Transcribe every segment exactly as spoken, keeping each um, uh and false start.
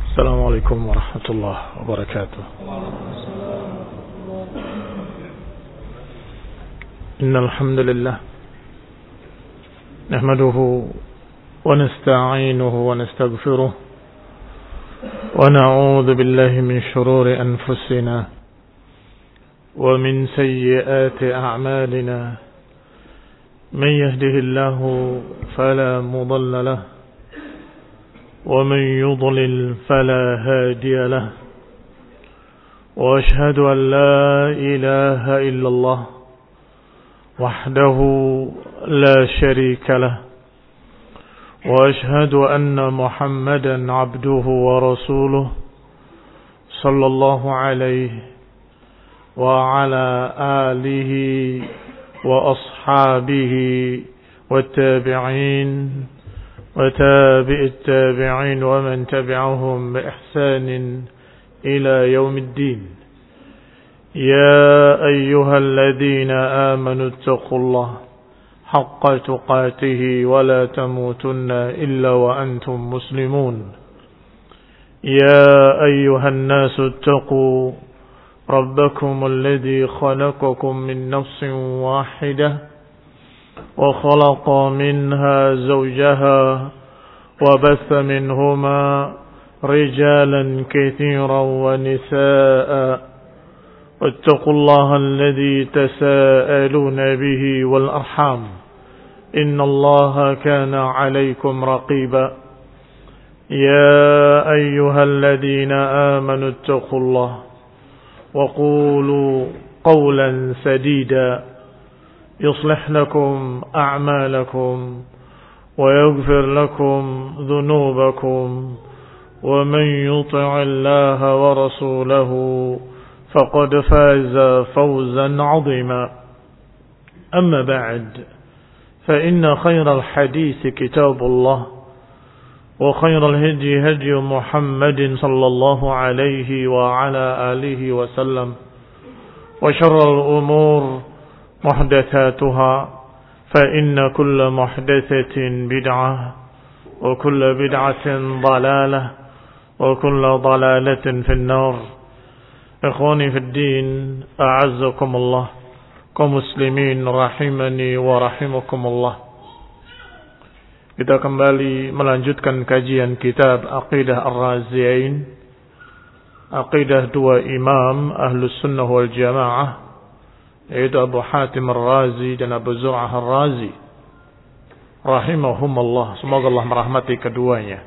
السلام عليكم ورحمة الله وبركاته. إن الحمد لله نحمده ونستعينه ونستغفره ونعوذ بالله من شرور أنفسنا ومن سيئات أعمالنا. من يهده الله فلا مضل له ومن يضلل فلا هادي له، وأشهد أن لا إله إلا الله وحده لا شريك له، وأشهد أن محمدا عبده ورسوله صلى الله عليه وعلى آله وأصحابه والتابعين وتابع التابعين ومن تبعهم بإحسان إلى يوم الدين. يا أيها الذين آمنوا اتقوا الله حق تقاته ولا تموتن إلا وأنتم مسلمون. يا أيها الناس اتقوا ربكم الذي خلقكم من نفس واحدة وخلق منها زوجها وبث منهما رجالا كثيرا ونساء، واتقوا الله الذي تساءلون به والأرحام إن الله كان عليكم رقيبا. يا أيها الذين آمنوا اتقوا الله وقولوا قولا سديدا يصلح لكم أعمالكم ويغفر لكم ذنوبكم، ومن يطع الله ورسوله فقد فاز فوزا عظيما. أما بعد، فإن خير الحديث كتاب الله، وخير الهدي هدي محمد صلى الله عليه وعلى آله وسلم، وشر الأمور محدثاتها، فإن كل محدثة بدعة وكل بدعة ضلالة وكل ضلالة في النار. إخواني في الدين، أعزكم الله كمسلمين rahimani wa rahimakumullah. Kita kembali melanjutkan kajian kitab Aqidah Ar-Raziyain, Aqidah dua imam Ahlus Sunnah wal Jamaah, yaitu Abu Hatim Ar-Razi dan Abu Zur'ah Ar-Razi rahimahumullah. Semoga Allah merahmati keduanya.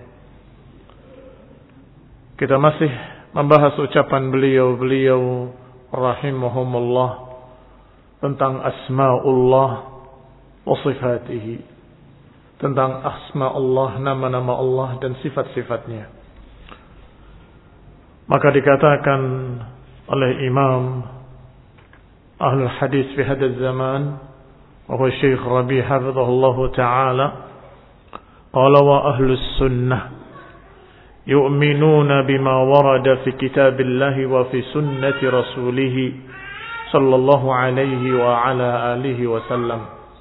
Kita masih membahas ucapan beliau-beliau rahimahumullah tentang asma'ullah wa sifatihi, tentang asma Allah, nama-nama Allah dan sifat-sifatnya. Maka dikatakan oleh Imam Ahlul Hadis fi hadha zaman, wa huwa Syekh Rabi' hafizahullahu ta'ala, qala wa ahlus sunnah yu'minuna bima warada fi kitabillahi wa fi sunnati rasulih sallallahu alaihi wa ala alihi wa sallam.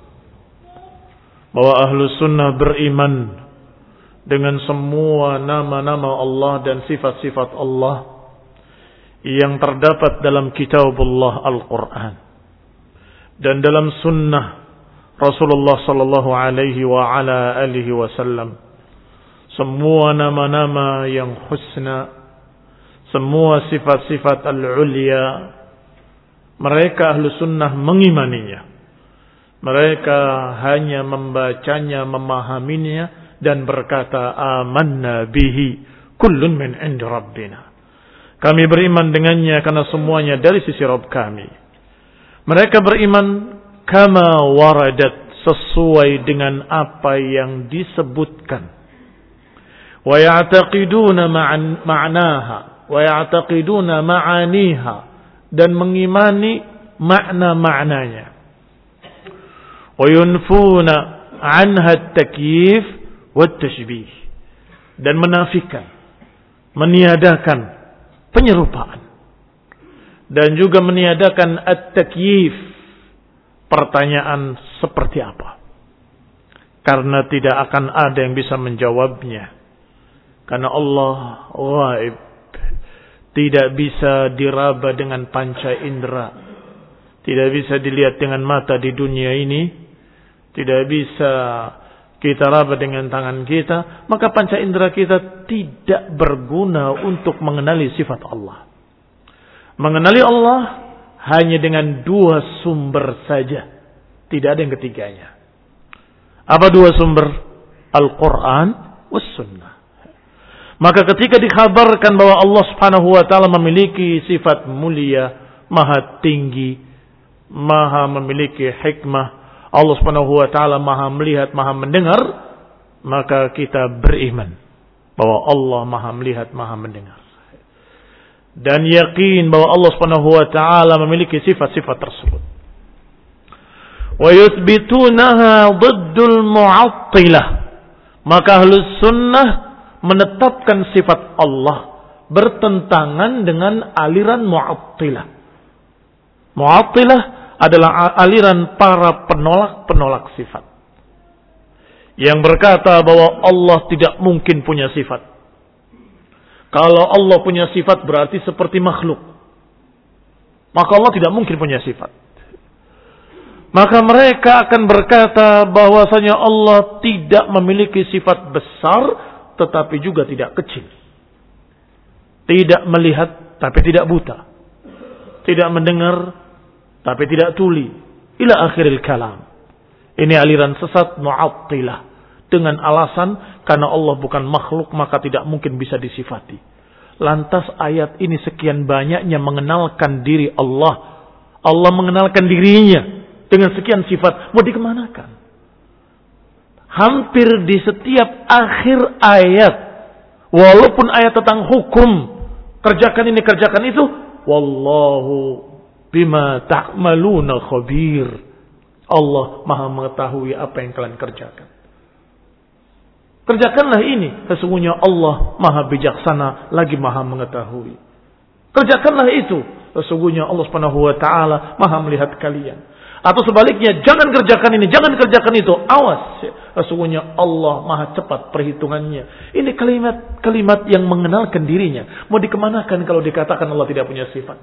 Bahwa ahlus sunnah beriman dengan semua nama-nama Allah dan sifat-sifat Allah yang terdapat dalam kitabullah Al-Quran dan dalam sunnah Rasulullah sallallahu alaihi wa ala alihi wasallam. Semua nama-nama yang husna, semua sifat-sifat al-ulya, mereka ahlu sunnah mengimaninya. Mereka hanya membacanya, memahaminya dan berkata amanna bihi kullun min indi rabbina. Kami beriman dengannya karena semuanya dari sisi Rabb kami. Mereka beriman kama waradat, sesuai dengan apa yang disebutkan. Wa ya'taqiduna ma'naha wa ya'taqiduna ma'aniha, dan mengimani makna-maknanya. Wa yunfuna anha at-takyif wat-tashbih, dan menafikan, meniadakan penyerupaan, dan juga meniadakan at-takyif, pertanyaan seperti apa, karena tidak akan ada yang bisa menjawabnya. Karena Allah ghaib, tidak bisa diraba dengan panca indera, tidak bisa dilihat dengan mata di dunia ini, tidak bisa kita raba dengan tangan kita, maka panca indera kita tidak berguna untuk mengenali sifat Allah. Mengenali Allah hanya dengan dua sumber saja, tidak ada yang ketiganya. Apa dua sumber? Al-Quran was sunnah. Maka ketika dikabarkan bahwa Allah Subhanahu wa taala memiliki sifat mulia, maha tinggi, maha memiliki hikmah, Allah Subhanahu wa taala maha melihat, maha mendengar, maka kita beriman bahwa Allah maha melihat, maha mendengar. Dan yakin bahwa Allah Subhanahu wa taala memiliki sifat-sifat tersebut. Wa yuthbitunaha dhiddul mu'attilah. Maka Ahlus Sunnah menetapkan sifat Allah bertentangan dengan aliran Mu'attilah. Mu'attilah adalah aliran para penolak-penolak sifat, yang berkata bahwa Allah tidak mungkin punya sifat. Kalau Allah punya sifat berarti seperti makhluk, maka Allah tidak mungkin punya sifat. Maka mereka akan berkata bahwasanya Allah tidak memiliki sifat besar, tetapi juga tidak kecil. Tidak melihat tapi tidak buta, tidak mendengar tapi tidak tuli, ila akhiril kalam. Ini aliran sesat Mu'attilah dengan alasan karena Allah bukan makhluk maka tidak mungkin bisa disifati. Lantas ayat ini sekian banyaknya mengenalkan diri Allah, Allah mengenalkan dirinya dengan sekian sifat, mau dikemanakan? Hampir di setiap akhir ayat, walaupun ayat tentang hukum, kerjakan ini, kerjakan itu, wallahu bima ta'maluna khabir. Allah maha mengetahui apa yang kalian kerjakan. Kerjakanlah ini, sesungguhnya Allah maha bijaksana lagi maha mengetahui. Kerjakanlah itu, sesungguhnya Allah Subhanahu wa taala maha melihat kalian. Atau sebaliknya, jangan kerjakan ini, jangan kerjakan itu, awas, sesungguhnya Allah maha cepat perhitungannya. Ini kalimat-kalimat yang mengenalkan dirinya. Mau dikemanakan kalau dikatakan Allah tidak punya sifat?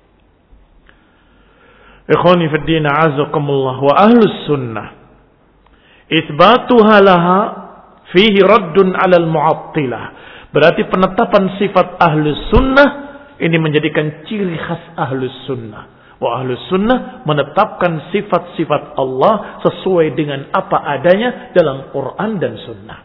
Ikhwani fid din a'azakumullah wa ahlus sunnah itsbatuha laha fihi raddun 'alal mu'attilah. Berarti penetapan sifat ahlus sunnah ini menjadikan ciri khas ahlus sunnah. Wa ahlus sunnah menetapkan sifat-sifat Allah sesuai dengan apa adanya dalam Quran dan sunnah.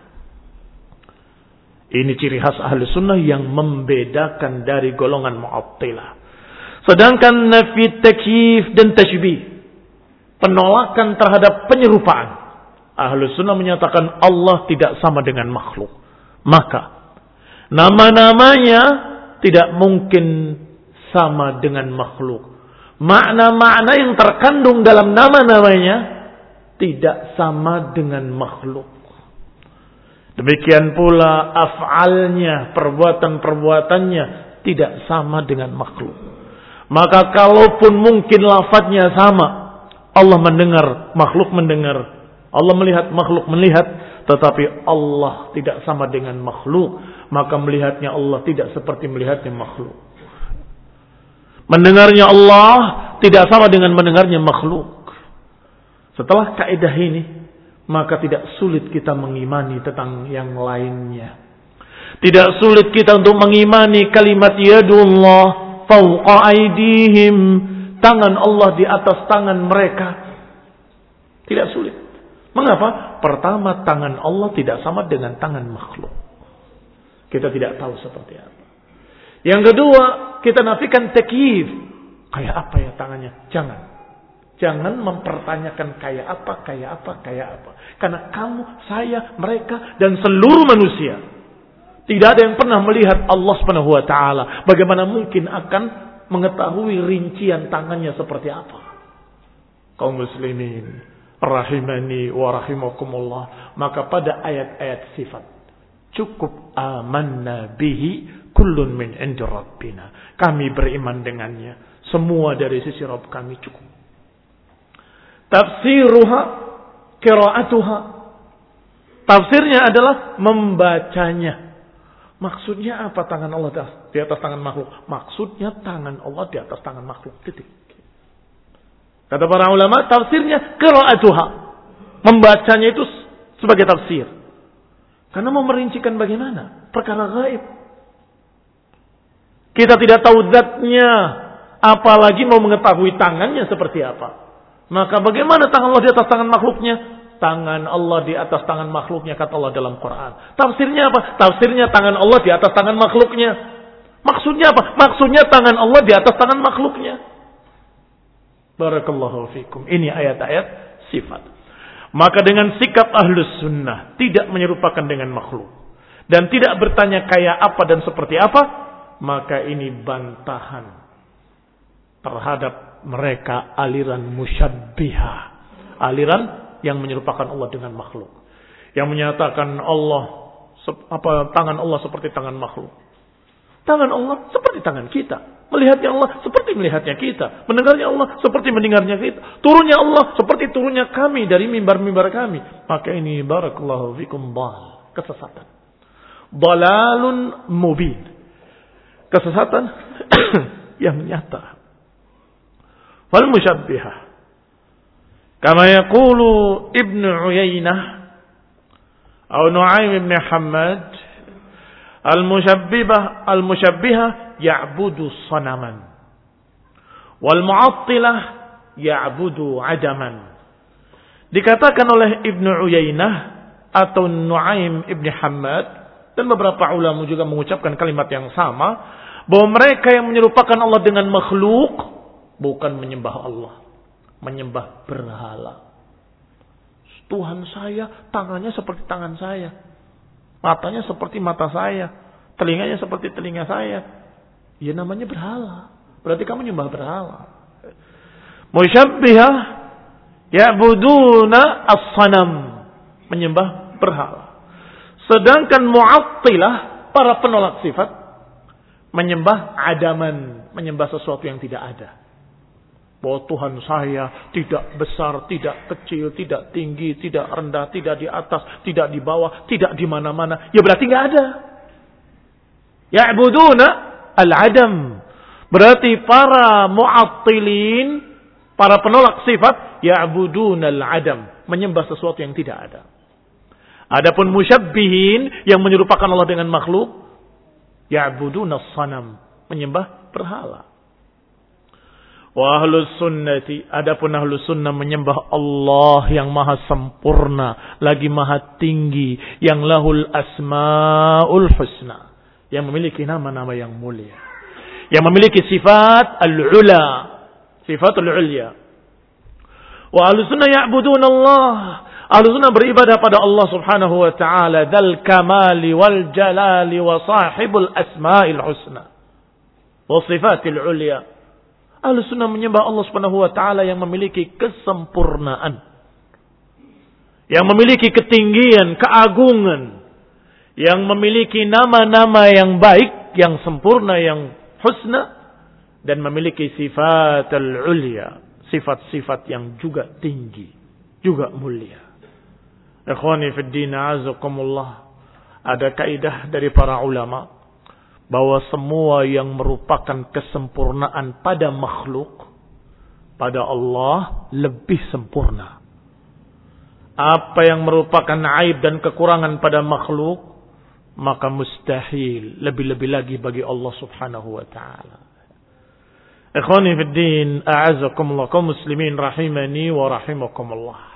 Ini ciri khas ahlus sunnah yang membedakan dari golongan mu'attilah. Sedangkan nafi takyif dan tashbih, penolakan terhadap penyerupaan, ahlus sunnah menyatakan Allah tidak sama dengan makhluk. Maka nama-namanya tidak mungkin sama dengan makhluk. Makna-makna yang terkandung dalam nama-namanya tidak sama dengan makhluk. Demikian pula af'alnya, perbuatan-perbuatannya tidak sama dengan makhluk. Maka kalaupun mungkin lafadznya sama, Allah mendengar, makhluk mendengar, Allah melihat, makhluk melihat, tetapi Allah tidak sama dengan makhluk, maka melihatnya Allah tidak seperti melihatnya makhluk. Mendengarnya Allah tidak sama dengan mendengarnya makhluk. Setelah kaidah ini, maka tidak sulit kita mengimani tentang yang lainnya. Tidak sulit kita untuk mengimani kalimat yadullah fawqa aydihim, tangan Allah di atas tangan mereka. Tidak sulit. Mengapa? Pertama, tangan Allah tidak sama dengan tangan makhluk. Kita tidak tahu seperti apa. Yang kedua, kita nafikan takyif. Kayak apa ya tangannya? Jangan. Jangan mempertanyakan kayak apa, kayak apa, kayak apa. Karena kamu, saya, mereka, dan seluruh manusia tidak ada yang pernah melihat Allah Subhanahu wa taala. Bagaimana mungkin akan mengetahui rincian tangannya seperti apa? Kaum muslimin rahimani wa rahimakumullah. Maka pada ayat-ayat sifat cukup amanna bihi kullun min indi rabbina. Kami beriman dengannya. Semua dari sisi Rabb kami cukup. Tafsiruha qiraatuha. Tafsirnya adalah membacanya. Maksudnya apa tangan Allah di atas tangan makhluk? Maksudnya tangan Allah di atas tangan makhluk. Titik. Kata para ulama, tafsirnya qira'atuha. Membacanya itu sebagai tafsir. Karena mau merincikan bagaimana? Perkara gaib. Kita tidak tahu zatnya, apalagi mau mengetahui tangannya seperti apa. Maka bagaimana tangan Allah di atas tangan makhluknya? Tangan Allah di atas tangan makhluknya, kata Allah dalam Quran. Tafsirnya apa? Tafsirnya tangan Allah di atas tangan makhluknya. Maksudnya apa? Maksudnya tangan Allah di atas tangan makhluknya. Barakallahu fikum. Ini ayat-ayat sifat. Maka dengan sikap ahlus sunnah, tidak menyerupakan dengan makhluk, dan tidak bertanya kayak apa dan seperti apa, maka ini bantahan terhadap mereka aliran musyabbihah. Aliran yang menyerupakan Allah dengan makhluk. Yang menyatakan Allah, apa tangan Allah seperti tangan makhluk. Tangan Allah seperti tangan kita. Melihatnya Allah seperti melihatnya kita. Mendengarnya Allah seperti mendengarnya kita. Turunnya Allah seperti turunnya kami dari mimbar-mimbar kami. Maka ini barakallahu fikum dal. Kesesatan. Dalalun mubin. Kesesatan yang nyata. Wal musyabbihah. Kama yaqulu Ibnu Uyainah atau Nu'aim ibn Hammad, al-musyabbihah al-musyabbihah ya'budu sanaman wal mu'attilah ya'budu adaman. Dikatakan oleh Ibnu Uyainah atau Nu'aim ibn Hammad dan beberapa ulama juga mengucapkan kalimat yang sama, bahwa mereka yang menyerupakan Allah dengan makhluk bukan menyembah Allah, menyembah berhala. Tuhan saya tangannya seperti tangan saya, matanya seperti mata saya, telinganya seperti telinga saya. Ya namanya berhala. Berarti kamu menyembah berhala. Musyabbihah ya'buduna as-sanam, menyembah berhala. Sedangkan mu'attilah, para penolak sifat, menyembah adaman, menyembah sesuatu yang tidak ada. Bahwa Tuhan saya tidak besar, tidak kecil, tidak tinggi, tidak rendah, tidak di atas, tidak di bawah, tidak di mana-mana. Ya berarti nggak ada. Ya'buduna al-adam. Berarti para mu'attilin, para penolak sifat, ya'buduna al-adam, menyembah sesuatu yang tidak ada. Adapun musyabbihin yang menyerupakan Allah dengan makhluk, ya'buduna as-sanam, menyembah berhala. Wa ahlus sunnati, adapun ahlus sunnah menyembah Allah yang maha sempurna, lagi maha tinggi, yang lahul asmaul husna, yang memiliki nama-nama yang mulia, yang memiliki sifat al-ula, sifat al-ulya. Wa ahlus sunnah ya'budun Allah, ahlus sunnah beribadah pada Allah subhanahu wa ta'ala, dzal kamali wal jalali wa sahibul asmail husna wa sifatil ulya. Ahlus sunnah menyembah Allah subhanahu wa ta'ala yang memiliki kesempurnaan, yang memiliki ketinggian, keagungan, yang memiliki nama-nama yang baik, yang sempurna, yang husna, dan memiliki sifat al-ulya, sifat-sifat yang juga tinggi, juga mulia. Ikhwani fid din, a'azakumullah. Ada kaidah dari para ulama bahwa semua yang merupakan kesempurnaan pada makhluk, pada Allah lebih sempurna. Apa yang merupakan aib dan kekurangan pada makhluk, maka mustahil lebih-lebih lagi bagi Allah subhanahu wa ta'ala. Ikhwani fid din, a'azakumullah, kaum muslimin rahimani wa rahimakumullah.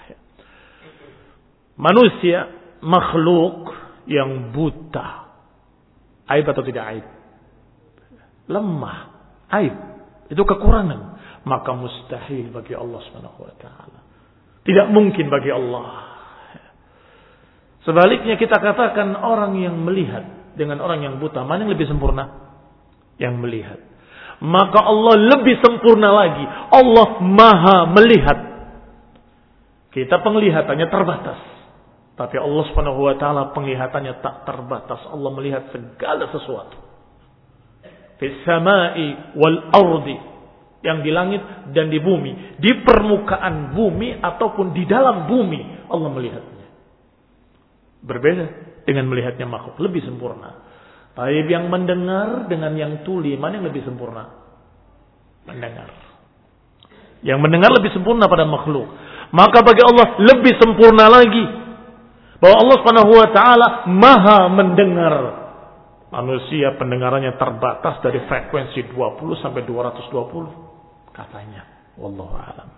Manusia, makhluk yang buta. Aib atau tidak aib? Lemah, aib. Itu kekurangan. Maka mustahil bagi Allah subhanahu wa ta'ala. Tidak mungkin bagi Allah. Sebaliknya kita katakan orang yang melihat dengan orang yang buta, mana yang lebih sempurna? Yang melihat. Maka Allah lebih sempurna lagi. Allah maha melihat. Kita penglihatannya terbatas. Tapi Allah subhanahu wa ta'ala penglihatannya tak terbatas. Allah melihat segala sesuatu. Fis samai wal ardi. Yang di langit dan di bumi. Di permukaan bumi ataupun di dalam bumi. Allah melihatnya. Berbeda dengan melihatnya makhluk. Lebih sempurna. Taib yang mendengar dengan yang tuli, mana yang lebih sempurna? Mendengar. Yang mendengar lebih sempurna pada makhluk. Maka bagi Allah lebih sempurna lagi bahwa Allah Subhanahu wa taala Maha mendengar. Manusia pendengarannya terbatas dari frekuensi dua puluh sampai dua ratus dua puluh katanya. Wallahu a'lam.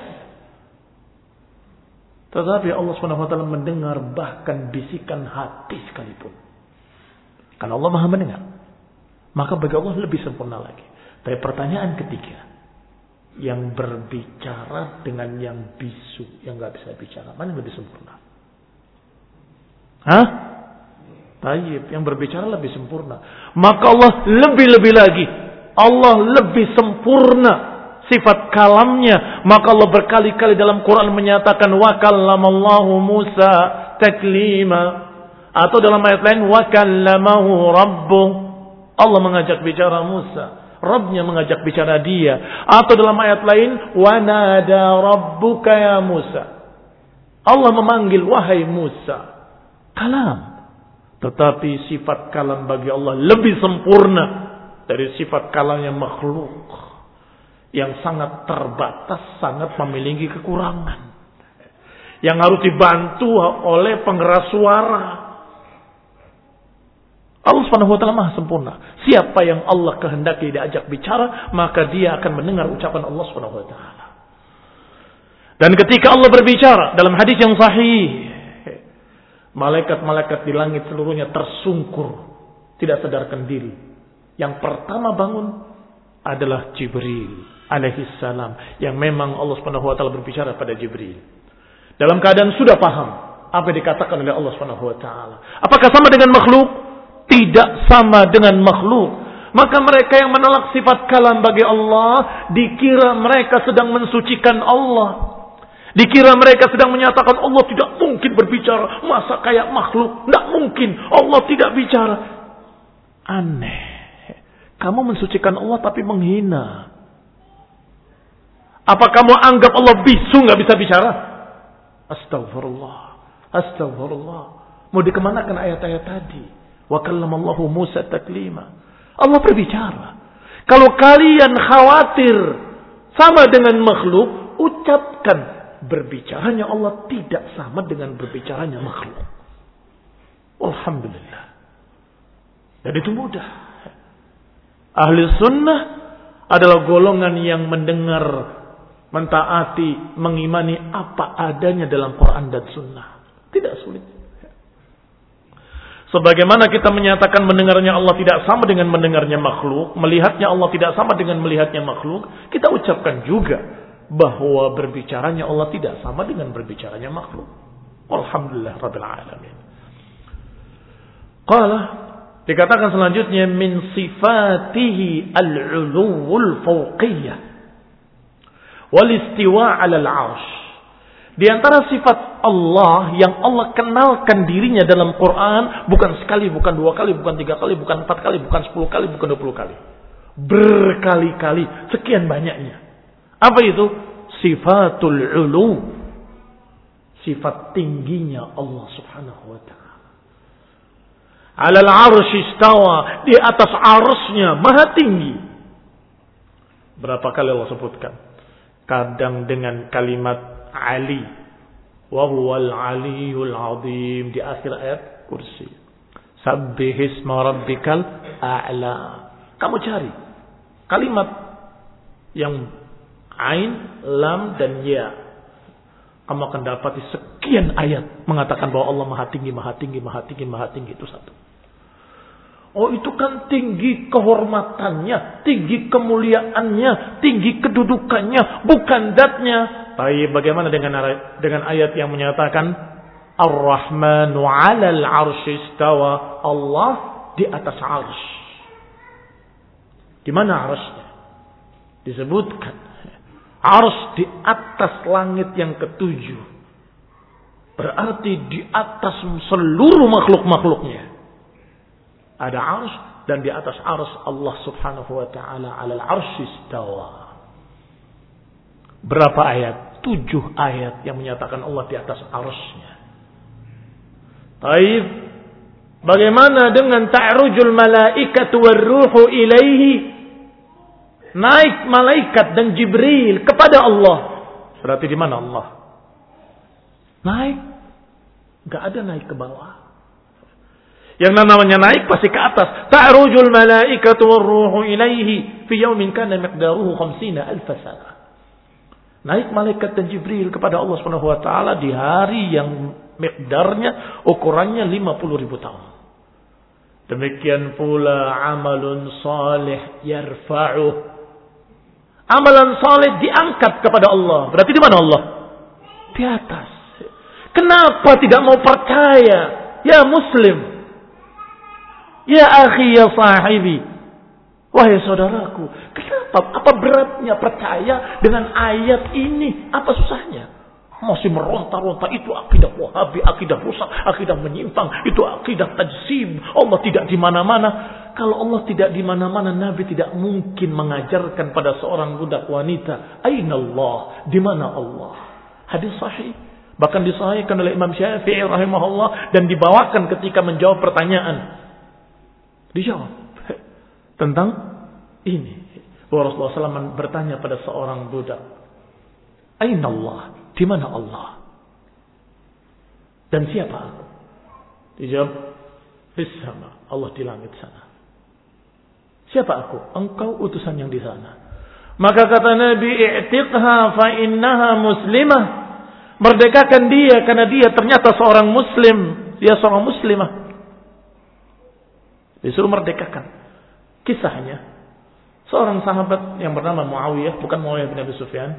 Tetapi Allah Subhanahu wa taala mendengar bahkan bisikan hati sekalipun. Karena Allah Maha mendengar. Maka bagi Allah lebih sempurna lagi. Tapi pertanyaan ketiga, yang berbicara dengan yang bisu, yang enggak bisa bicara, mana yang lebih sempurna? Hah? Tayyib, yang berbicara lebih sempurna. Maka Allah lebih-lebih lagi. Allah lebih sempurna sifat kalamnya. Maka Allah berkali-kali dalam Quran menyatakan wa kallamallahu Musa taklima. Atau dalam ayat lain wa kallamahu rabbuh. Allah mengajak bicara Musa, Rabbnya mengajak bicara dia. Atau dalam ayat lain wa nada rabbuka ya Musa. Allah memanggil wahai Musa. Kalam. Tetapi sifat kalam bagi Allah lebih sempurna dari sifat kalamnya makhluk yang sangat terbatas, sangat memiliki kekurangan, yang harus dibantu oleh pengeras suara. Allah Subhanahu wa taala Maha sempurna. Siapa yang Allah kehendaki diajak bicara, maka dia akan mendengar ucapan Allah Subhanahu wa taala. Dan ketika Allah berbicara dalam hadis yang sahih, malaikat-malaikat di langit seluruhnya tersungkur, tidak sadarkan diri. Yang pertama bangun adalah Jibril alaihissalam, yang memang Allah Subhanahu wa taala berbicara pada Jibril dalam keadaan sudah paham apa yang dikatakan oleh Allah Subhanahu wa taala. Apakah sama dengan makhluk? Tidak sama dengan makhluk. Maka mereka yang menolak sifat kalam bagi Allah, dikira mereka sedang mensucikan Allah. Dikira mereka sedang menyatakan Allah tidak mungkin berbicara. Masa kayak makhluk? Tidak mungkin. Allah tidak bicara. Aneh. Kamu mensucikan Allah tapi menghina. Apa kamu anggap Allah bisu nggak bisa bicara? Astagfirullah. Astagfirullah. Mau dikemanakan ayat-ayat tadi? Wa kallamallahu Musa taklima. Allah berbicara. Kalau kalian khawatir sama dengan makhluk, ucapkan berbicaranya Allah tidak sama dengan berbicaranya makhluk. Alhamdulillah. Dan itu mudah. Ahli sunnah adalah golongan yang mendengar, mentaati, mengimani apa adanya dalam Quran dan sunnah. Tidak sulit. Sebagaimana kita menyatakan mendengarnya Allah tidak sama dengan mendengarnya makhluk, melihatnya Allah tidak sama dengan melihatnya makhluk, kita ucapkan juga bahwa berbicaranya Allah tidak sama dengan berbicaranya makhluk. Alhamdulillah Rabbil Alamin. Qala, dikatakan selanjutnya min sifatihi al-'uluwul fawqiyah wal istiwa' 'alal 'arsy. Di antara sifat Allah yang Allah kenalkan dirinya dalam Quran bukan sekali, bukan dua kali, bukan tiga kali, bukan empat kali, bukan sepuluh kali, bukan dua puluh kali. Berkali-kali, sekian banyaknya. Apa itu? Sifatul ulu. Sifat tingginya Allah Subhanahu wa ta'ala. Alal arsy istawa, di atas arsy-Nya maha tinggi. Berapa kali Allah sebutkan? Kadang dengan kalimat Ali, wa huwal aliyul azim di akhir ayat kursi. Sabbihisma rabbikal a'la. Kamu cari kalimat yang ain, lam dan ya. Kamu akan dapati sekian ayat mengatakan bahwa Allah maha tinggi, maha tinggi, maha tinggi, maha tinggi. Itu satu. Oh, itu kan tinggi kehormatannya, tinggi kemuliaannya, tinggi kedudukannya, bukan zatnya. Tapi bagaimana dengan dengan ayat yang menyatakan Ar-Rahmanu 'alal 'arsy istawa, Allah di atas 'arsy. Di mana 'arsy-nya? Disebutkan 'arsy di atas langit yang ketujuh. Berarti di atas seluruh makhluk-makhluknya. Ada 'arsy dan di atas 'arsy Allah Subhanahu wa taala 'alal 'arsy istawa. Berapa ayat? Tujuh ayat yang menyatakan Allah di atas arsy-Nya. Taib, Bagaimana dengan ta'rujul malaikatu warruhu ilaihi? Naik malaikat dan Jibril kepada Allah. Berarti di mana Allah? Naik. Enggak ada naik ke bawah. Yang namanya naik pasti ke atas. Ta'rujul malaikatu warruhu ilaihi fi yaumin kana miqdaruhu khamsina alf sana. Naik malaikat dan Jibril kepada Allah Subhanahu wa taala di hari yang miqdarnya, ukurannya lima puluh ribu tahun. Demikian pula amalun salih yarfa'uh. Amalan salih diangkat kepada Allah. Berarti di mana Allah? Di atas. Kenapa tidak mau percaya? Ya muslim. Ya akhi, ya sahibi. Wahai saudaraku, kenapa? Apa beratnya percaya dengan ayat ini? Apa susahnya? Masih meronta-ronta, itu akidah Wahabi, akidah rusak, akidah menyimpang, itu akidah tajsim. Allah tidak di mana-mana. Kalau Allah tidak di mana-mana, Nabi tidak mungkin mengajarkan pada seorang budak wanita, Aina Allah? Di mana Allah? Hadis sahih. Bahkan disahihkan oleh Imam Syafi'i rahimahullah dan dibawakan ketika menjawab pertanyaan. Dijawab tentang ini. Rasulullah shallallahu alaihi wasallam bertanya pada seorang budak, Aina Allah? Di mana Allah? Dan siapa aku? Dijawab, Fis sama, Allah di langit sana. Siapa aku? Engkau utusan yang di sana. Maka kata Nabi, i'tiqha fa innaha muslimah. Merdekakan dia karena dia ternyata seorang muslim. Dia seorang muslimah. Disuruh merdekakan. Kisahnya, seorang sahabat yang bernama Muawiyah, bukan Muawiyah bin Abi Sufyan,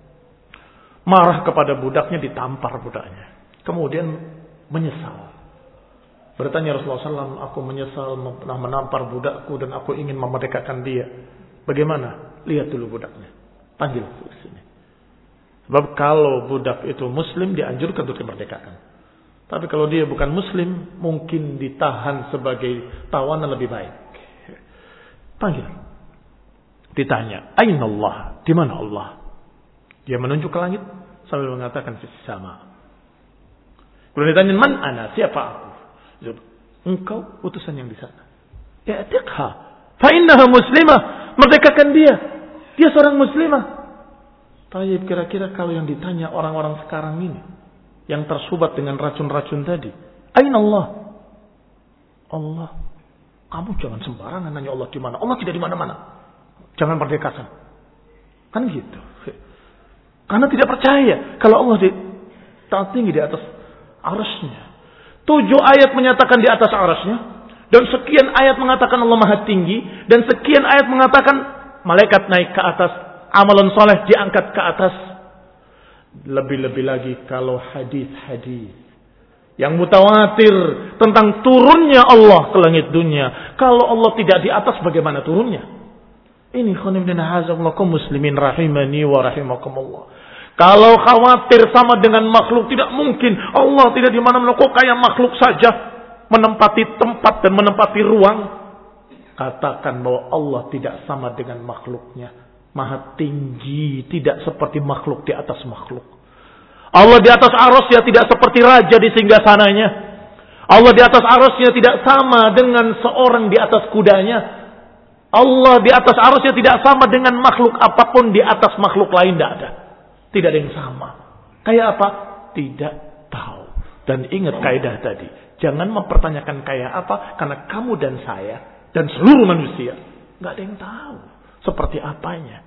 marah kepada budaknya, ditampar budaknya. Kemudian menyesal. Bertanya Rasulullah shallallahu alaihi wasallam, aku menyesal pernah menampar budakku dan aku ingin memerdekakan dia. Bagaimana? Lihat dulu budaknya. Panggil ke sini. Sebab kalau budak itu muslim, dianjurkan untuk dimerdekakan. Tapi kalau dia bukan muslim, mungkin ditahan sebagai tawanan lebih baik. Panggil. Ditanya, Aina Allah? Di mana Allah? Dia menunjuk ke langit sambil mengatakan fis sama. Kemudian ditanya, man ana? Siapa aku? Engkau utusan yang di sana. I'tiqha fa innaha muslimah. Merdekakan dia. Dia seorang muslimah. Tapi kira-kira kalau yang ditanya orang-orang sekarang ini, yang tersubat dengan racun-racun tadi, Aina Allah? Allah. Kamu jangan sembarangan nanya Allah di mana. Allah tidak di mana-mana. Jangan merdekakan. Kan gitu. Karena tidak percaya kalau Allah di tak tinggi di atas arasnya. Tujuh ayat menyatakan di atas arasnya, dan sekian ayat mengatakan Allah maha tinggi, dan sekian ayat mengatakan malaikat naik ke atas, amalan soleh diangkat ke atas. Lebih-lebih lagi kalau hadis-hadis yang mutawatir tentang turunnya Allah ke langit dunia. Kalau Allah tidak di atas, bagaimana turunnya? Ini khonib dan hazamullakum muslimin rahimani wa rahimakumullah. Kalau khawatir sama dengan makhluk, tidak mungkin. Allah tidak di mana-mana, kok kayak makhluk saja menempati tempat dan menempati ruang. Katakan bahwa Allah tidak sama dengan makhluknya. Maha tinggi, tidak seperti makhluk di atas makhluk. Allah di atas arasnya tidak seperti raja di singgasananya. Allah di atas arasnya tidak sama dengan seorang di atas kudanya. Allah di atas arasnya tidak sama dengan makhluk apapun di atas makhluk lain, tidak ada. Tidak ada yang sama. Kayak apa? Tidak tahu. Dan ingat kaidah tadi. Jangan mempertanyakan kayak apa. Karena kamu dan saya dan seluruh manusia nggak ada yang tahu seperti apanya.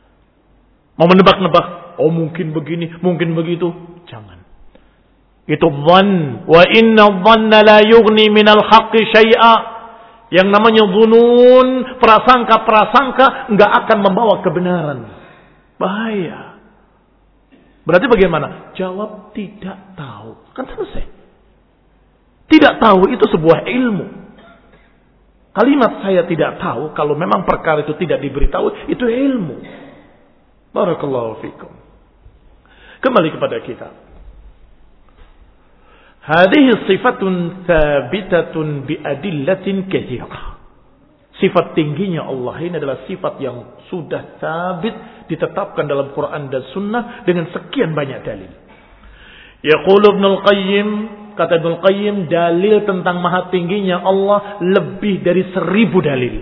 Mau menebak-nebak. Oh mungkin begini, mungkin begitu. Jangan. Itu dhann. Wa inna dhanna la yughni minal haqqi syai'a. Yang namanya dhunun, prasangka-prasangka nggak akan membawa kebenaran. Bahaya. Berarti bagaimana? Jawab tidak tahu. Kan selesai. Tidak tahu itu sebuah ilmu. Kalimat saya tidak tahu, kalau memang perkara itu tidak diberitahu, itu ilmu. Barakallahu fikum. Kembali kepada kita. Hadhihi sifatun thabitatun biadillatin katsirah. Sifat tingginya Allah ini adalah sifat yang sudah sabit, ditetapkan dalam Quran dan Sunnah dengan sekian banyak dalil. Yaqulu Ibnu Al-Qayyim kata Ibnu Qayyim, dalil tentang maha tingginya Allah lebih dari seribu dalil.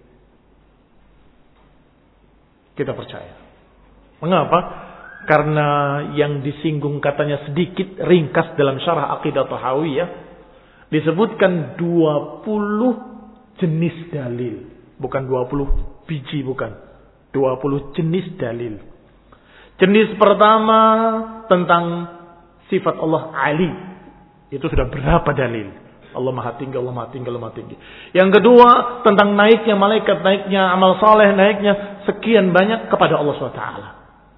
Kita percaya. Mengapa? Karena yang disinggung katanya sedikit ringkas dalam syarah Aqidah Tahawiyah. Disebutkan dua puluh jenis dalil. Bukan dua puluh biji, bukan. dua puluh jenis dalil. Jenis pertama tentang sifat Allah Ali. Itu sudah berapa dalil? Allah maha tinggi, Allah maha tinggi, Allah maha tinggi. Yang kedua tentang naiknya malaikat, naiknya amal saleh, naiknya sekian banyak kepada Allah subhanahu wa taala.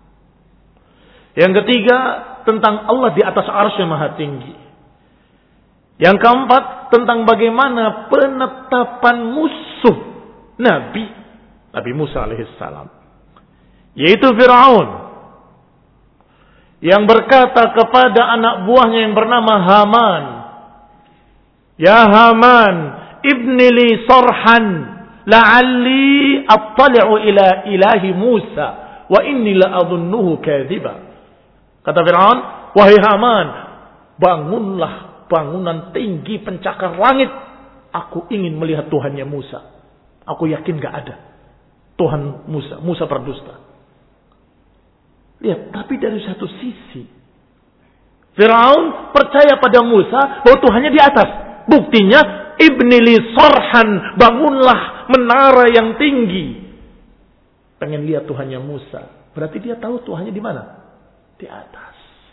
Yang ketiga tentang Allah di atas arsy maha tinggi. Yang keempat tentang bagaimana penetapan musuh Nabi Nabi Musa alaihissalam, yaitu Fir'aun, yang berkata kepada anak buahnya yang bernama Haman, "Ya Haman, ibni li sarhan la'alli attali'u ila ilahi Musa wa inni la'adhunnuhu kadhiba." Kata Fir'aun, "Wahai Haman, bangunlah bangunan tinggi pencakar langit. Aku ingin melihat Tuhannya Musa. Aku yakin gak ada Tuhan Musa. Musa berdusta." Lihat, tapi dari satu sisi Fir'aun percaya pada Musa bahwa Tuhannya di atas. Buktinya, ibni li sarhan, bangunlah menara yang tinggi. Pengen lihat Tuhannya Musa. Berarti dia tahu Tuhannya di mana? Di atas.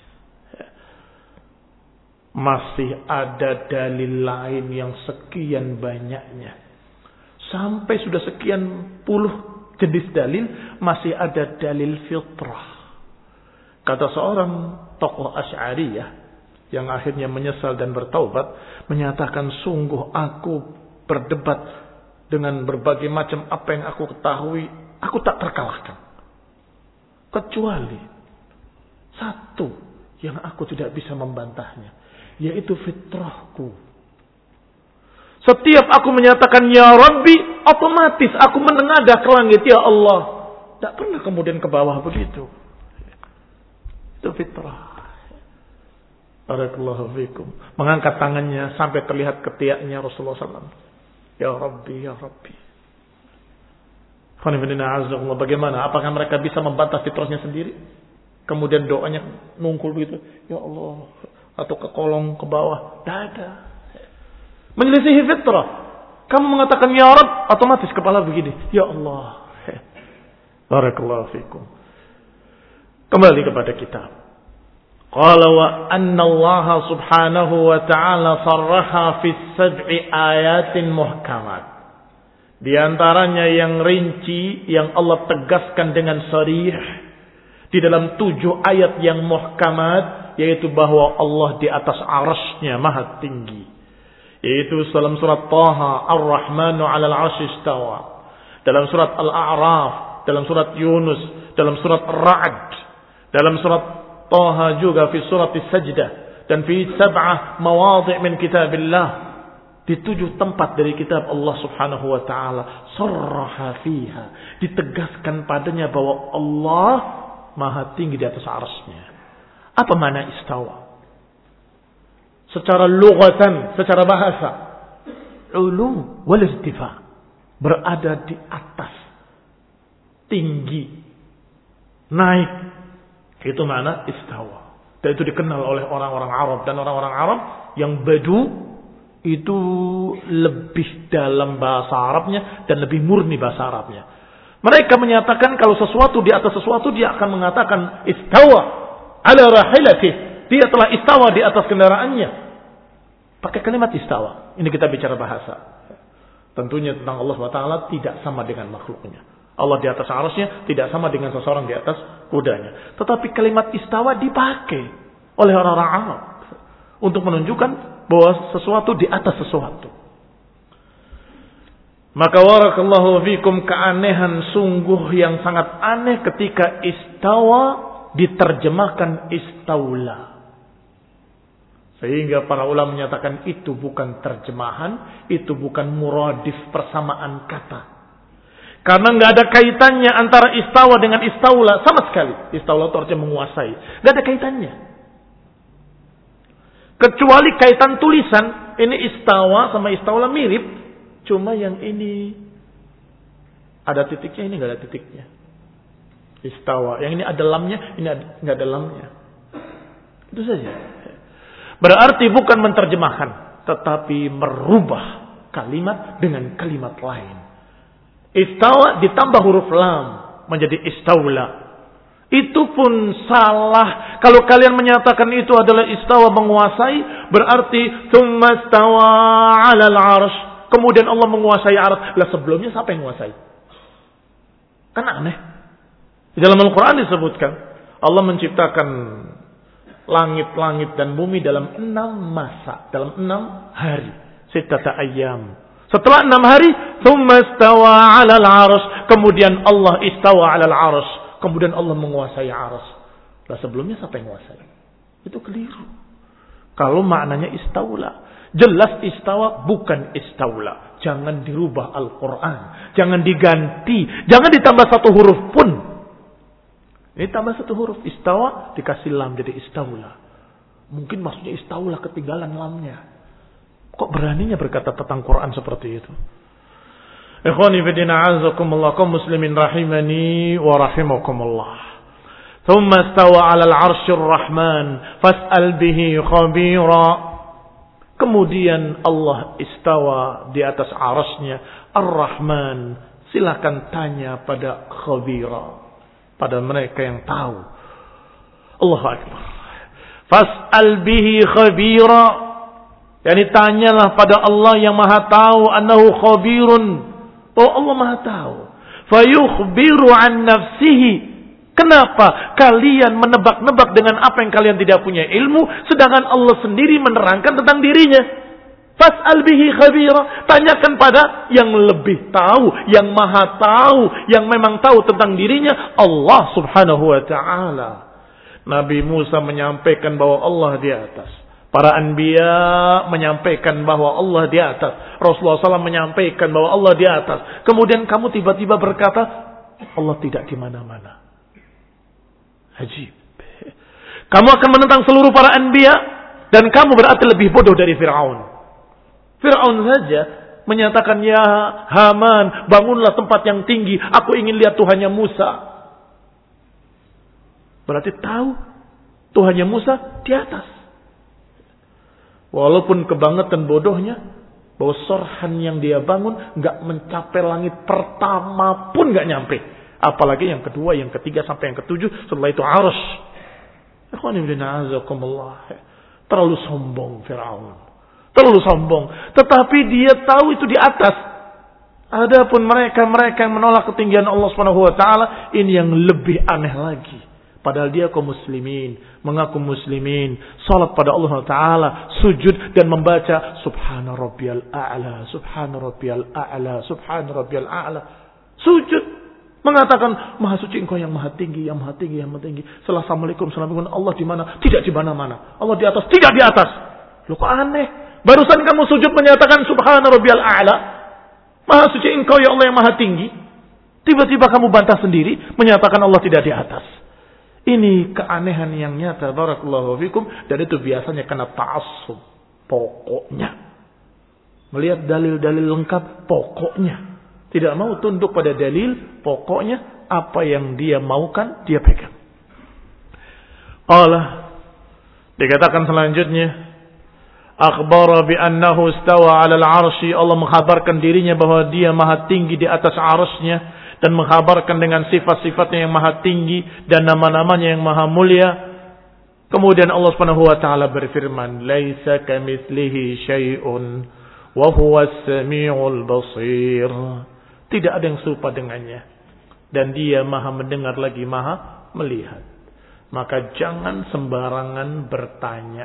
Masih ada dalil lain yang sekian banyaknya. Sampai sudah sekian puluh jenis dalil, masih ada dalil fitrah. Kata seorang tokoh Asy'ariyah yang akhirnya menyesal dan bertaubat, menyatakan, sungguh aku berdebat dengan berbagai macam apa yang aku ketahui, aku tak terkalahkan. Kecuali satu yang aku tidak bisa membantahnya, yaitu fitrahku. Setiap aku menyatakan ya Rabbi, otomatis aku menengadah ke langit, ya Allah. Tak pernah kemudian ke bawah begitu. Itu fitrah. Barakallahu fikum. Mengangkat tangannya sampai terlihat ketiaknya Rasulullah shallallahu alaihi wasallam. Ya Rabbi, ya Rabbi. Bagaimana? Apakah mereka bisa membantah fitrahnya sendiri? Kemudian doanya nungkul begitu. Ya Allah. Atau ke kolong, ke bawah. Tidak ada. Menyelisihi fitrah. Kamu mengatakan ya Rabb, otomatis kepala begini. Ya Allah. Barakallahu fikum. Kembali kepada kitab. Qala wa anna Allah subhanahu wa ta'ala sarraha fi sab'i ayatin muhkamat. Di antaranya yang rinci, yang Allah tegaskan dengan sharih di dalam tujuh ayat yang muhkamat, yaitu bahwa Allah di atas arasy-Nya maha tinggi. Yaitu dalam surat Taha, Ar-Rahmanu 'alal 'arsy istawa. Dalam surat Al-A'raf, dalam surat Yunus, dalam surat Ar-Ra'd, dalam surat Taha juga fi surat As-Sajdah, dan fi sab'ah mawadhi' min kitabillah, di tujuh tempat dari kitab Allah subhanahu wa ta'ala, sarraha fiha, ditegaskan padanya bahwa Allah maha tinggi di atas arsy-Nya. Apa makna istawa? Secara lughatan, secara bahasa, ulu wal irtifa, berada di atas, tinggi, naik. Itu makna istawa. Dan itu dikenal oleh orang-orang Arab. Dan orang-orang Arab yang badu itu lebih dalam bahasa Arabnya dan lebih murni bahasa Arabnya. Mereka menyatakan kalau sesuatu di atas sesuatu, dia akan mengatakan istawa ala rahilatih. Dia telah istawa di atas kendaraannya. Pakai kalimat istawa. Ini kita bicara bahasa. Tentunya tentang Allah subhanahu wa taala tidak sama dengan makhluknya. Allah di atas arasy-Nya tidak sama dengan seseorang di atas kudanya. Tetapi kalimat istawa dipakai oleh orang-orang Arab untuk menunjukkan bahwa sesuatu di atas sesuatu. Maka warakallahu fikum, keanehan sungguh yang sangat aneh ketika istawa diterjemahkan istaula. Sehingga para ulama menyatakan itu bukan terjemahan, itu bukan muradif persamaan kata. Karena nggak ada kaitannya antara istawa dengan istaula sama sekali. Istaula itu artinya menguasai. Nggak ada kaitannya. Kecuali kaitan tulisan, ini istawa sama istawla mirip, cuma yang ini ada titiknya, ini nggak ada titiknya. Istawa, yang ini ada lamnya, ini nggak ada lamnya. Itu saja. Berarti bukan menerjemahkan, tetapi merubah kalimat dengan kalimat lain. Istawa ditambah huruf lam menjadi istawla. Itu pun salah. Kalau kalian menyatakan itu adalah istawa menguasai, berarti tsumma stawa 'alal 'arsy. Kemudian Allah menguasai arsy. Lah sebelumnya siapa yang menguasai? Kan aneh. Di dalam Al-Qur'an disebutkan Allah menciptakan langit-langit dan bumi dalam enam masa, dalam enam hari. Sittata ayyam. Setelah enam hari, tsumma stawa 'alal 'arsy. Kemudian Allah istawa 'alal 'arsy. Kemudian Allah menguasai arsy. Lah sebelumnya siapa yang menguasai? Itu keliru. Kalau maknanya istawla, jelas istawa bukan istawla. Jangan dirubah Al-Quran, jangan diganti, jangan ditambah satu huruf pun. Ini tambah satu huruf, istawa dikasih lam jadi istawla. Mungkin maksudnya istawla ketinggalan lamnya. Kok beraninya berkata tentang Quran seperti itu? Ikhwani fi din a'azakumullah, kaum muslimin rahimani wa rahimakumullah. Thumma istawa 'alal 'arsyir rahman fas'al bihi khabira. Kemudian Allah istawa di atas arasnya Ar-Rahman. Silakan tanya pada khabira, pada mereka yang tahu. Allahu Akbar. Fas'al bihi khabira. Yani tanyalah pada Allah yang maha tahu, annahu khabirun. Oh Allah maha tahu. Fayukhbiru an nafsihi. Kenapa kalian menebak-nebak dengan apa yang kalian tidak punya ilmu, sedangkan Allah sendiri menerangkan tentang dirinya? Fas'al bihi khabira. Tanyakan pada yang lebih tahu, yang maha tahu, yang memang tahu tentang dirinya, Allah subhanahu wa ta'ala. Nabi Musa menyampaikan bahwa Allah di atas. Para anbiya menyampaikan bahwa Allah di atas. Rasulullah shallallahu alaihi wasallam menyampaikan bahwa Allah di atas. Kemudian kamu tiba-tiba berkata, Allah tidak di mana-mana. Ajib. Kamu akan menentang seluruh para anbiya, dan kamu berarti lebih bodoh dari Fir'aun. Fir'aun saja menyatakan, ya Haman, bangunlah tempat yang tinggi. Aku ingin lihat Tuhannya Musa. Berarti tahu Tuhannya Musa di atas. Walaupun kebangetan bodohnya, bahwa sorhan yang dia bangun nggak mencapai langit pertama pun nggak nyampe. Apalagi yang kedua, yang ketiga sampai yang ketujuh. Setelah itu arsy. Terlalu sombong Fir'aun. Terlalu sombong. Tetapi dia tahu itu di atas. Adapun mereka-mereka yang menolak ketinggian Allah Subhanahu wa taala, ini yang lebih aneh lagi. Padahal dia kaum muslimin, mengaku muslimin, salat pada Allah Ta'ala, sujud dan membaca Subhana Rabbiyal A'la, Subhana Rabbiyal A'la, Subhana Rabbiyal A'la. Sujud, mengatakan Maha suci Engkau yang Maha tinggi, yang Maha tinggi, yang Maha tinggi. Assalamualaikum, assalamualaikum. Allah di mana? Tidak di mana-mana. Allah di atas, tidak di atas. Loh kok aneh? Barusan kamu sujud menyatakan Subhana Rabbiyal A'la, Maha suci Engkau ya Allah yang Maha tinggi. Tiba-tiba kamu bantah sendiri menyatakan Allah tidak di atas. Ini keanehan yang nyata, barakallahu fikum, dan itu biasanya kena ta'assub. Pokoknya. Melihat dalil-dalil lengkap, pokoknya. Tidak mau tunduk pada dalil, pokoknya apa yang dia maukan, dia pegang. Allah dikatakan selanjutnya, akhbara bi annahu istawa 'alal 'arsy. Allah mengkhabarkan dirinya bahwa dia maha tinggi di atas arsy-Nya. Dan mengkhabarkan dengan sifat-sifatnya yang maha tinggi dan nama-namanya yang maha mulia. Kemudian Allah Subhanahu wa taala berfirman, "Laisa kamitslihi syai'un wa huwas samiul basir." Tidak ada yang serupa dengannya, dan dia maha mendengar lagi maha melihat. Maka jangan sembarangan bertanya.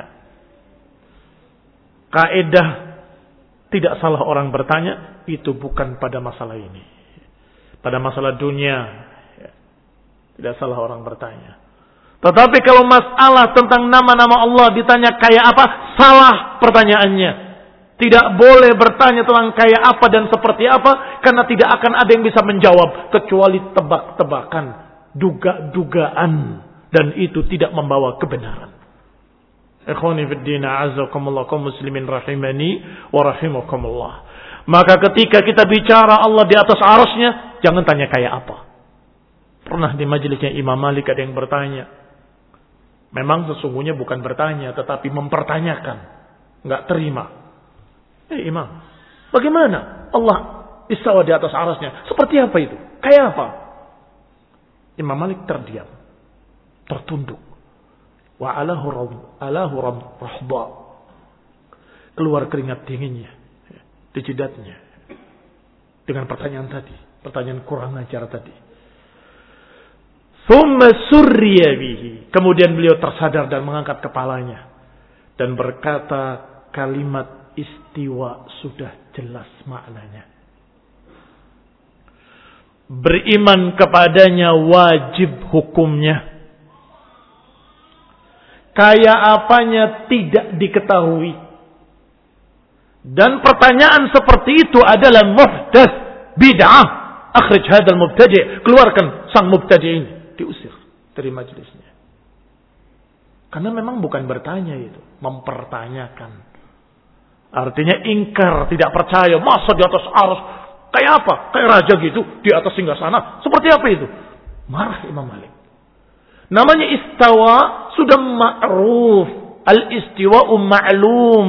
Kaidah tidak salah orang bertanya, itu bukan pada masalah ini. Pada masalah dunia, ya, tidak salah orang bertanya. Tetapi kalau masalah tentang nama-nama Allah ditanya kayak apa, salah pertanyaannya. Tidak boleh bertanya tentang kayak apa dan seperti apa, karena tidak akan ada yang bisa menjawab kecuali tebak-tebakan, duga-dugaan, dan itu tidak membawa kebenaran. Ikhwani fid din, a'azzakumullah, kaum muslimin rahimani wa rahimakumullah. Maka ketika kita bicara Allah di atas arasnya, jangan tanya kayak apa. Pernah di majelisnya Imam Malik ada yang bertanya. Memang sesungguhnya bukan bertanya, tetapi mempertanyakan. Enggak terima. Eh Imam, bagaimana Allah istawa di atas arasnya? Seperti apa itu? Kayak apa? Imam Malik terdiam, tertunduk. Wa alahu ram, alahu ram rahba. Keluar keringat dinginnya di jidatnya dengan pertanyaan tadi, pertanyaan kurang ajar tadi. Thumma surriya bihi. Kemudian beliau tersadar dan mengangkat kepalanya dan berkata, kalimat istiwa sudah jelas maknanya. Beriman kepadanya wajib hukumnya. Kayak apanya tidak diketahui. Dan pertanyaan seperti itu adalah muhdats, bid'ah. Akhrij hadzal mubtadi', keluarkan sang mubtadi' ini, diusir dari majelisnya. Karena memang bukan bertanya itu, mempertanyakan. Artinya ingkar, tidak percaya, masa di atas arus kayak apa? Kayak raja gitu di atas singgasana. Seperti apa itu? Marah Imam Malik. Namanya istawa sudah ma'ruf. Al-istiwa'u ma'lum.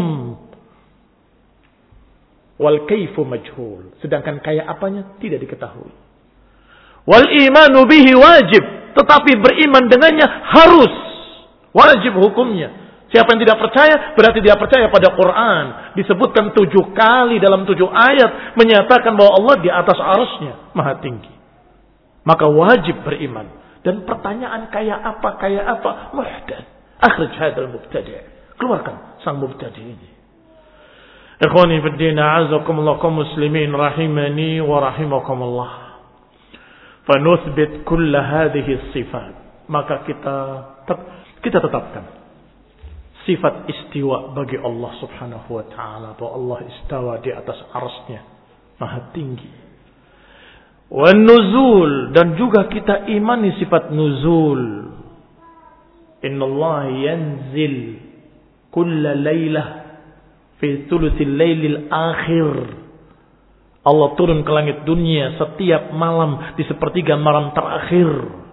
Wal kaifu majhul. Sedangkan kayak apanya tidak diketahui. Wal imanu bihi wajib. Tetapi beriman dengannya harus. Wajib hukumnya. Siapa yang tidak percaya berarti dia percaya pada Quran. Disebutkan tujuh kali dalam tujuh ayat. Menyatakan bahwa Allah di atas arasnya maha tinggi. Maka wajib beriman. Dan pertanyaan kayak apa, kayak apa, muhdats. Akhrij hadzal mubtadi'. Keluarkan sang mubtadi' ini. Ikhwani fid din, a'azzakumullah, kaum muslimin rahimani wa rahimakumullah. Fanuthbit kull hadhihi sifat. Maka kita kita tetapkan sifat istiwa bagi Allah Subhanahu wa taala, bahwa Allah istawa di atas arsy-Nya, maha tinggi. Wan nuzul, dan juga kita imani sifat nuzul. Innallaha yanzil kulla lailah fi thuluthil lailil akhir. Allah turun ke langit dunia setiap malam di sepertiga malam terakhir.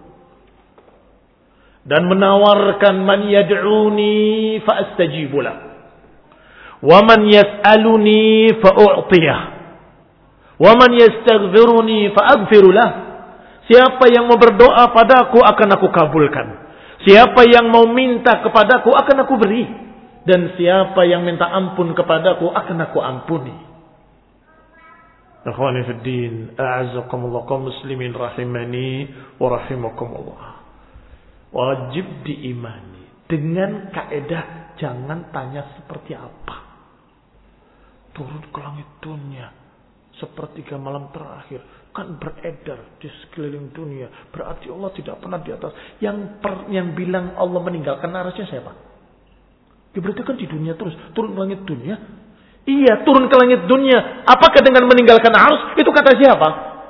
Dan menawarkan man yad'uni fa astajibu lah. Wa man yas'aluni fa u'tiyah. Wa man yastaghfiruni fa aghfiru lah. Siapa yang mau berdoa padaku akan aku kabulkan. Siapa yang mau minta kepadaku akan aku beri. Dan siapa yang minta ampun kepadaku akan aku ampuni. Ikhwani fid din, a'azzakumullah, kaum muslimin rahimani wa rahimakumullah. Wajib diimani dengan kaedah jangan tanya seperti apa. Turun ke langit dunia sepertiga malam terakhir kan beredar di sekeliling dunia. Berarti Allah tidak pernah di atas. Yang per, yang bilang Allah meninggalkan arasnya siapa? Ya berarti kan di dunia terus. Turun ke langit dunia. Iya, turun ke langit dunia. Apakah dengan meninggalkan arus? Itu kata siapa?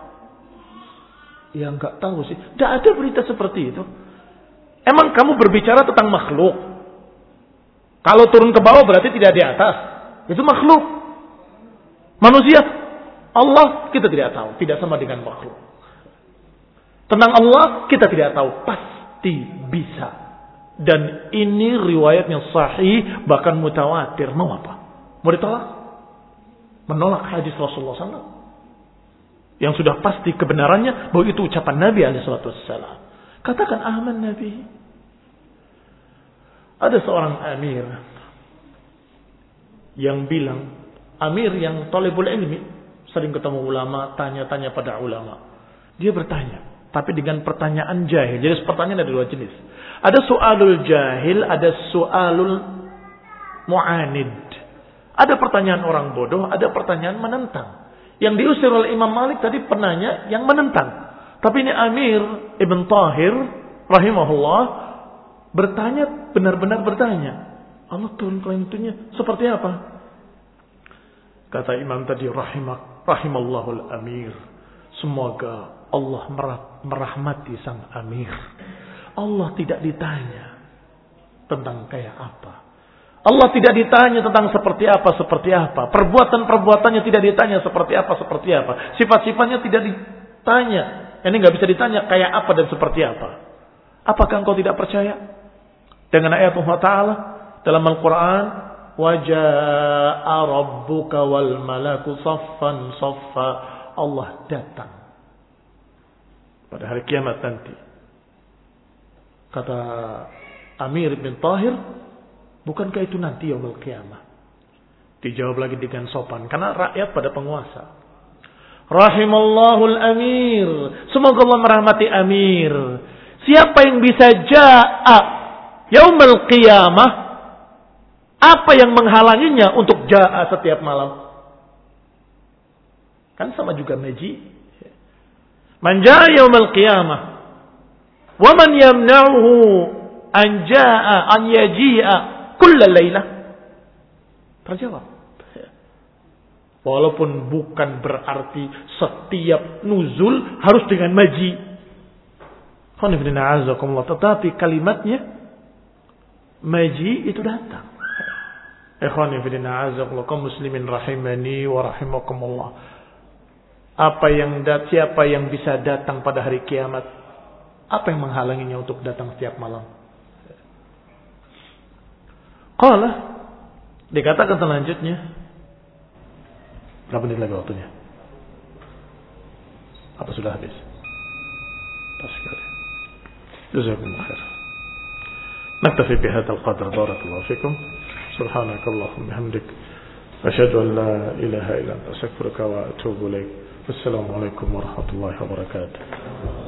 Ya enggak tahu sih. Tidak ada berita seperti itu. Emang kamu berbicara tentang makhluk? Kalau turun ke bawah berarti tidak di atas. Itu makhluk. Manusia, Allah kita tidak tahu. Tidak sama dengan makhluk. Tentang Allah kita tidak tahu. Pasti bisa. Dan ini riwayat yang sahih, bahkan mutawatir. Mau apa? Mau ditolak? Menolak hadis Rasulullah shallallahu alaihi wasallam yang sudah pasti kebenarannya bahwa itu ucapan Nabi alaihi wasallam. Katakan aman Nabi. Ada seorang amir yang bilang, amir yang talibul ilmi, sering ketemu ulama, tanya-tanya pada ulama. Dia bertanya, tapi dengan pertanyaan jahil. Jadi pertanyaan ada dua jenis. Ada soalul jahil, ada soalul mu'anid. Ada pertanyaan orang bodoh, ada pertanyaan menentang. Yang diusir oleh Imam Malik tadi penanya yang menentang. Tapi ini Amir Ibn Tahir rahimahullah bertanya, benar-benar bertanya. Allah turun ke langit dunia seperti apa? Kata Imam tadi, rahimah, rahimallahul amir. Semoga Allah merahmati sang amir. Allah tidak ditanya tentang kayak apa. Allah tidak ditanya tentang seperti apa, seperti apa. Perbuatan-perbuatannya tidak ditanya seperti apa, seperti apa. Sifat-sifatnya tidak ditanya. Ini nggak bisa ditanya kayak apa dan seperti apa. Apakah engkau tidak percaya dengan ayat Allah Ta'ala dalam Al-Quran? Waja'a rabbuka wal malaku saffan saffa. Allah datang pada hari kiamat nanti. Kata Amir bin Tahir, bukankah itu nanti yaumul qiyamah? Dijawab lagi dengan sopan, karena rakyat pada penguasa. Rahimallahul amir. Semoga Allah merahmati Amir. Siapa yang bisa ja'a yaumul qiyamah? Apa yang menghalanginya untuk ja'a setiap malam? Kan sama juga maji. Man ja'a yaumul qiyamah wa man yamna'uhu an ja'a an yaji'a kulla laylah. Terjawab. Walaupun bukan berarti setiap nuzul harus dengan maji. Tetapi kalimatnya maji itu datang. Ikhwani fillah azakumullah, kaum muslimin rahimani wa rahimakumullah. Apa yang dat siapa yang bisa datang pada hari kiamat? Apa yang menghalanginya untuk datang setiap malam? Qala, dikatakan selanjutnya, berapa menit lagi waktunya? Apa sudah habis? Pas sekali. Jazakumullah khair. Naktafi bihadzal qadr. Barakallahu fikum. Subhanakallahumma bihamdik. Asyhadu an la ilaha illa anta astaghfiruka wa atubu ilaik. Wassalamu alaikum warahmatullahi wabarakatuh.